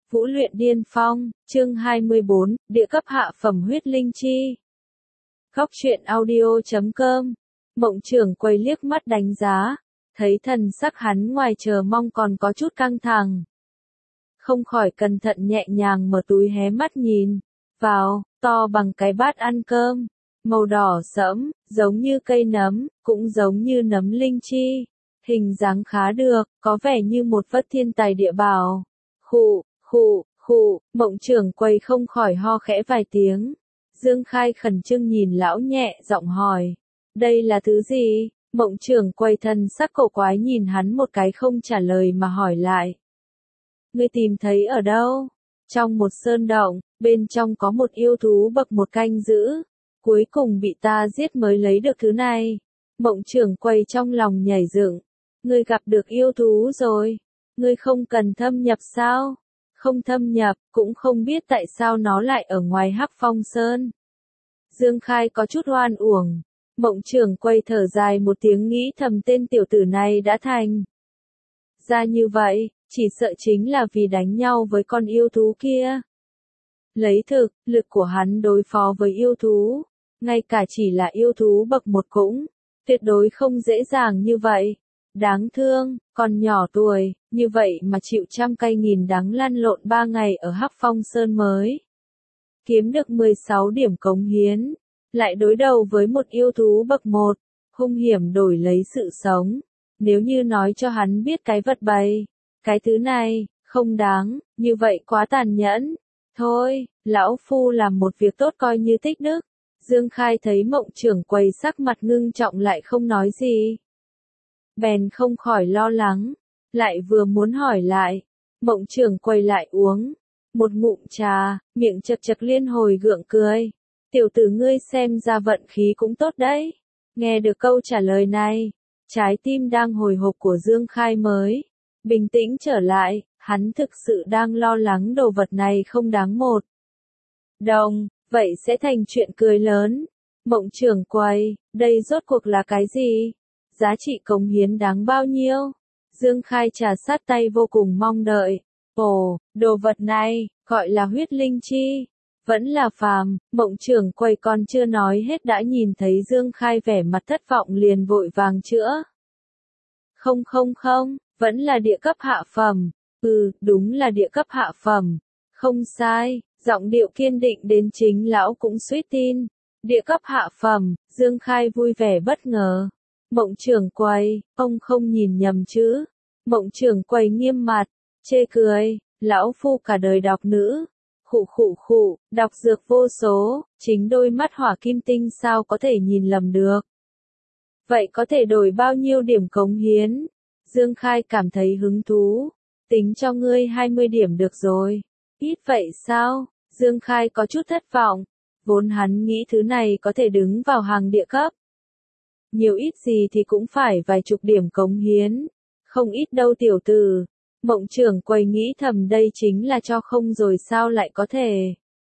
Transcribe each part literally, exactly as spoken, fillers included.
Vũ luyện điên phong, chương hai mươi bốn, địa cấp hạ phẩm huyết linh chi. Góc truyện audio chấm com. Mộng Trưởng Quầy liếc mắt đánh giá, thấy thần sắc hắn ngoài chờ mong còn có chút căng thẳng. Không khỏi cẩn thận nhẹ nhàng mở túi hé mắt nhìn vào, to bằng cái bát ăn cơm, màu đỏ sẫm, giống như cây nấm, cũng giống như nấm linh chi. Hình dáng khá được, có vẻ như một vất thiên tài địa bảo. Khụ, khụ, khụ, Mộng Trưởng Quầy không khỏi ho khẽ vài tiếng. Dương Khai khẩn trương nhìn lão nhẹ giọng hỏi, đây là thứ gì? Mộng Trưởng Quầy thần sắc cổ quái nhìn hắn một cái không trả lời mà hỏi lại. Ngươi tìm thấy ở đâu? Trong một sơn động, bên trong có một yêu thú bậc một canh giữ. Cuối cùng bị ta giết mới lấy được thứ này. Mộng Trưởng Quầy trong lòng nhảy dựng. Ngươi gặp được yêu thú rồi. Ngươi không cần thâm nhập sao? Không thâm nhập, cũng không biết tại sao nó lại ở ngoài Hắc Phong Sơn. Dương Khai có chút oan uổng. Mộng Trưởng Quầy thở dài một tiếng nghĩ thầm tên tiểu tử này đã thành ra như vậy, chỉ sợ chính là vì đánh nhau với con yêu thú kia. Lấy thực, lực của hắn đối phó với yêu thú, ngay cả chỉ là yêu thú bậc một cũng, tuyệt đối không dễ dàng như vậy. Đáng thương, còn nhỏ tuổi, như vậy mà chịu trăm cây nghìn đắng lăn lộn ba ngày ở Hắc Phong Sơn mới. Kiếm được mười sáu điểm cống hiến, lại đối đầu với một yêu thú bậc một, hung hiểm đổi lấy sự sống. Nếu như nói cho hắn biết cái vật bày, cái thứ này, không đáng, như vậy quá tàn nhẫn. Thôi, lão phu làm một việc tốt coi như tích đức. Dương Khai thấy Mộng Trưởng Quầy sắc mặt ngưng trọng lại không nói gì. Bèn không khỏi lo lắng, lại vừa muốn hỏi lại. Mộng Trưởng Quầy lại uống một ngụm trà, miệng chật chật liên hồi gượng cười. Tiểu tử ngươi xem ra vận khí cũng tốt đấy. Nghe được câu trả lời này, trái tim đang hồi hộp của Dương Khai mới bình tĩnh trở lại, hắn thực sự đang lo lắng đồ vật này không đáng một đồng, vậy sẽ thành chuyện cười lớn. Mộng Trưởng Quầy, đây rốt cuộc là cái gì? Giá trị cống hiến đáng bao nhiêu? Dương Khai trà sát tay vô cùng mong đợi. Ồ, đồ vật này, gọi là huyết linh chi. Vẫn là phàm, Mộng Trưởng Quầy còn chưa nói hết đã nhìn thấy Dương Khai vẻ mặt thất vọng liền vội vàng chữa. Không không không, vẫn là địa cấp hạ phẩm. Ừ, đúng là địa cấp hạ phẩm. Không sai, giọng điệu kiên định đến chính lão cũng suýt tin. Địa cấp hạ phẩm, Dương Khai vui vẻ bất ngờ. Mộng Trưởng Quầy, ông không nhìn nhầm chứ? Mộng Trưởng Quầy nghiêm mặt, chê cười, lão phu cả đời đọc nữ. Khụ khụ khụ, đọc dược vô số, chính đôi mắt hỏa kim tinh sao có thể nhìn lầm được. Vậy có thể đổi bao nhiêu điểm cống hiến? Dương Khai cảm thấy hứng thú. Tính cho ngươi hai mươi điểm được rồi. Ít vậy sao? Dương Khai có chút thất vọng. Vốn hắn nghĩ thứ này có thể đứng vào hàng địa cấp. Nhiều ít gì thì cũng phải vài chục điểm cống hiến. Không ít đâu tiểu tử. Mộng Trưởng Quầy nghĩ thầm đây chính là cho không rồi sao lại có thể.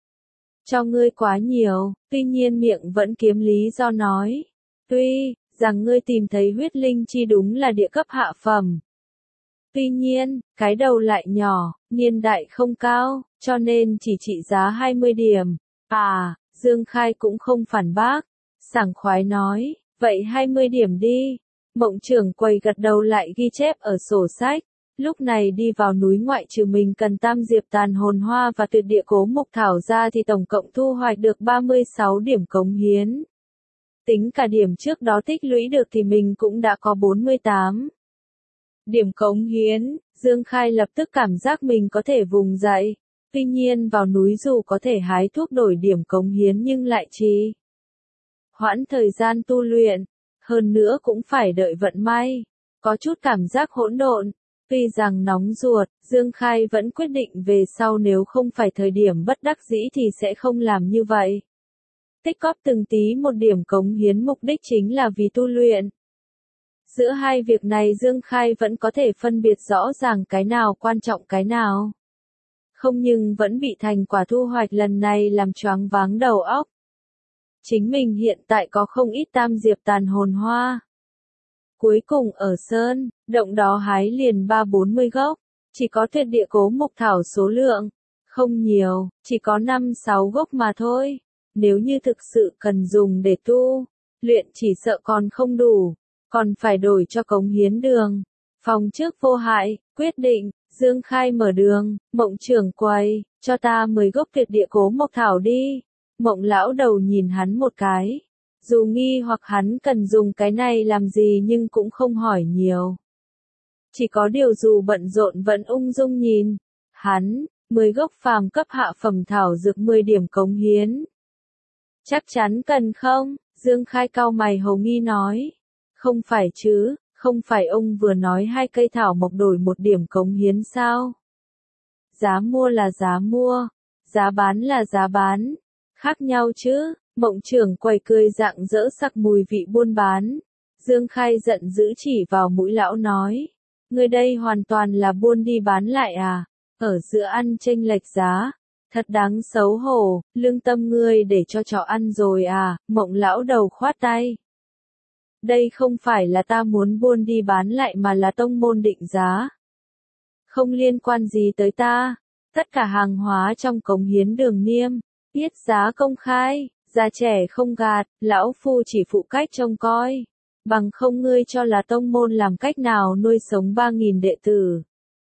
Cho ngươi quá nhiều, tuy nhiên miệng vẫn kiếm lý do nói. Tuy rằng ngươi tìm thấy huyết linh chi đúng là địa cấp hạ phẩm. Tuy nhiên, cái đầu lại nhỏ, niên đại không cao, cho nên chỉ trị giá hai mươi điểm. À, Dương Khai cũng không phản bác, sảng khoái nói, vậy hai mươi điểm đi. Mộng Trưởng Quầy gật đầu lại ghi chép ở sổ sách. Lúc này đi vào núi ngoại trừ mình cần tam diệp tàn hồn hoa và tuyệt địa cố mục thảo ra thì tổng cộng thu hoạch được ba mươi sáu điểm cống hiến. Tính cả điểm trước đó tích lũy được thì mình cũng đã có bốn mươi tám điểm cống hiến. Dương Khai lập tức cảm giác mình có thể vùng dậy. Tuy nhiên vào núi dù có thể hái thuốc đổi điểm cống hiến nhưng lại trì hoãn thời gian tu luyện. Hơn nữa cũng phải đợi vận may. Có chút cảm giác hỗn độn. Tuy rằng nóng ruột, Dương Khai vẫn quyết định về sau nếu không phải thời điểm bất đắc dĩ thì sẽ không làm như vậy. Tích cóp từng tí một điểm cống hiến mục đích chính là vì tu luyện. Giữa hai việc này Dương Khai vẫn có thể phân biệt rõ ràng cái nào quan trọng cái nào. Không nhưng vẫn bị thành quả thu hoạch lần này làm choáng váng đầu óc. Chính mình hiện tại có không ít tam diệp tàn hồn hoa. Cuối cùng ở sơn, động đó hái liền ba bốn mươi gốc. Chỉ có tuyệt địa cố mộc thảo số lượng không nhiều, chỉ có năm sáu gốc mà thôi. Nếu như thực sự cần dùng để tu luyện chỉ sợ còn không đủ, còn phải đổi cho cống hiến đường. Phòng trước vô hại, quyết định, Dương Khai mở đường, Mộng trưởng quầy, cho ta mười gốc tuyệt địa cố mộc thảo đi. Mộng lão đầu nhìn hắn một cái. Dù nghi hoặc hắn cần dùng cái này làm gì nhưng cũng không hỏi nhiều. Chỉ có điều dù bận rộn vẫn ung dung nhìn. Hắn, mười gốc phàm cấp hạ phẩm thảo dược mười điểm cống hiến. Chắc chắn cần không? Dương Khai cau mày hầu nghi nói. Không phải chứ, không phải ông vừa nói hai cây thảo mộc đổi một điểm cống hiến sao? Giá mua là giá mua, giá bán là giá bán. Khác nhau chứ, Mộng trưởng quầy cười rạng rỡ sặc mùi vị buôn bán. Dương Khai giận dữ chỉ vào mũi lão nói. Người đây hoàn toàn là buôn đi bán lại à? Ở giữa ăn chênh lệch giá. Thật đáng xấu hổ, lương tâm ngươi để cho chó ăn rồi à? Mộng lão đầu khoát tay. Đây không phải là ta muốn buôn đi bán lại mà là tông môn định giá. Không liên quan gì tới ta. Tất cả hàng hóa trong cống hiến đường niêm, biết giá công khai, già trẻ không gạt, lão phu chỉ phụ cách trông coi. Bằng không ngươi cho là tông môn làm cách nào nuôi sống ba nghìn đệ tử.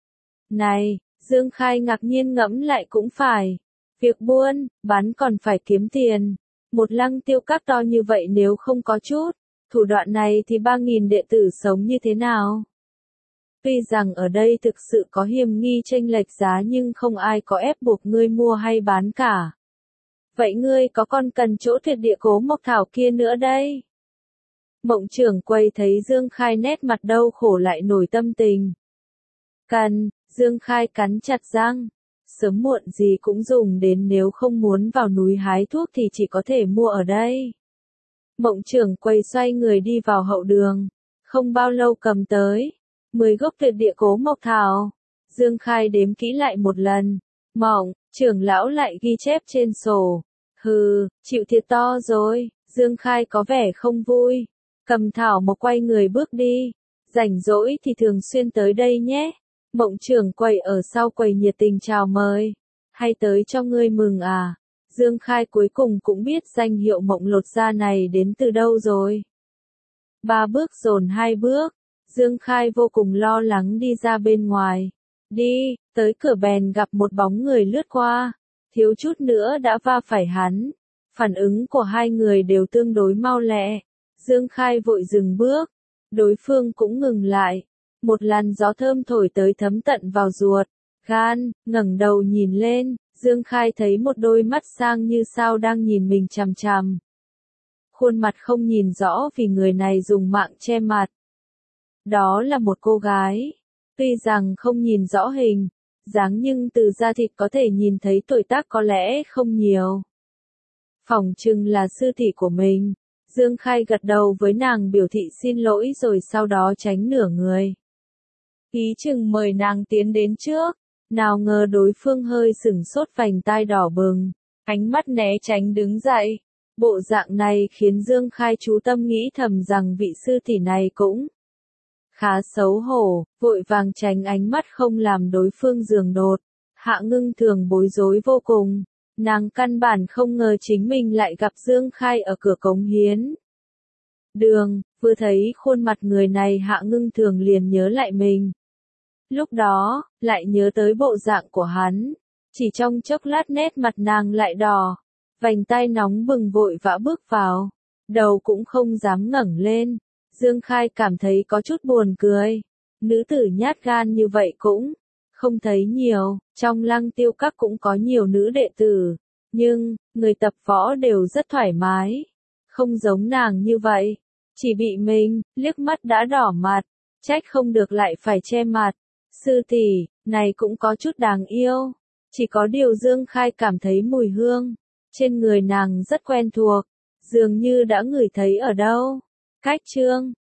Này, Dương Khai ngạc nhiên ngẫm lại cũng phải. Việc buôn, bán còn phải kiếm tiền. Một lăng tiêu các to như vậy nếu không có chút thủ đoạn này thì ba nghìn đệ tử sống như thế nào? Tuy rằng ở đây thực sự có hiềm nghi chênh lệch giá nhưng không ai có ép buộc ngươi mua hay bán cả. Vậy ngươi có còn cần chỗ tuyệt địa cố mộc thảo kia nữa đây? Mộng trưởng quầy thấy Dương Khai nét mặt đau khổ lại nổi tâm tình. Cần, Dương Khai cắn chặt răng. Sớm muộn gì cũng dùng đến, nếu không muốn vào núi hái thuốc thì chỉ có thể mua ở đây. Mộng trưởng quầy xoay người đi vào hậu đường. Không bao lâu cầm tới mười gốc tuyệt địa cố mộc thảo. Dương Khai đếm kỹ lại một lần. Mộng trưởng lão lại ghi chép trên sổ. Hừ, chịu thiệt to rồi. Dương Khai có vẻ không vui. Cầm thảo một quay người bước đi. Rảnh rỗi thì thường xuyên tới đây nhé. Mộng trưởng quầy ở sau quầy nhiệt tình chào mời. Hay tới cho ngươi mừng à? Dương Khai cuối cùng cũng biết danh hiệu Mộng lột da này đến từ đâu rồi. Ba bước dồn hai bước. Dương Khai vô cùng lo lắng đi ra bên ngoài. Đi, tới cửa bèn gặp một bóng người lướt qua. Thiếu chút nữa đã va phải hắn. Phản ứng của hai người đều tương đối mau lẹ. Dương Khai vội dừng bước. Đối phương cũng ngừng lại. Một làn gió thơm thổi tới thấm tận vào ruột, gan, ngẩng đầu nhìn lên, Dương Khai thấy một đôi mắt sang như sao đang nhìn mình chằm chằm. Khuôn mặt không nhìn rõ vì người này dùng mạng che mặt. Đó là một cô gái. Tuy rằng không nhìn rõ hình, dáng nhưng từ da thịt có thể nhìn thấy tuổi tác có lẽ không nhiều. Phỏng chừng là sư tỷ của mình. Dương Khai gật đầu với nàng biểu thị xin lỗi rồi sau đó tránh nửa người. Ý chừng mời nàng tiến đến trước, nào ngờ đối phương hơi sửng sốt vành tai đỏ bừng, ánh mắt né tránh đứng dậy. Bộ dạng này khiến Dương Khai chú tâm nghĩ thầm rằng vị sư tỷ này cũng khá xấu hổ, vội vàng tránh ánh mắt không làm đối phương giường đột. Hạ Ngưng Thường bối rối vô cùng, nàng căn bản không ngờ chính mình lại gặp Dương Khai ở cửa cống hiến đường, vừa thấy khuôn mặt người này Hạ Ngưng Thường liền nhớ lại mình. Lúc đó, lại nhớ tới bộ dạng của hắn. Chỉ trong chốc lát nét mặt nàng lại đỏ. Vành tai nóng bừng vội vã bước vào. Đầu cũng không dám ngẩng lên. Dương Khai cảm thấy có chút buồn cười. Nữ tử nhát gan như vậy cũng không thấy nhiều. Trong Lăng Tiêu Các cũng có nhiều nữ đệ tử. Nhưng, người tập võ đều rất thoải mái. Không giống nàng như vậy. Chỉ bị mình, liếc mắt đã đỏ mặt. Trách không được lại phải che mặt. Sư tỷ, này cũng có chút đáng yêu. Chỉ có điều Dương Khai cảm thấy mùi hương trên người nàng rất quen thuộc, dường như đã ngửi thấy ở đâu. Cách chương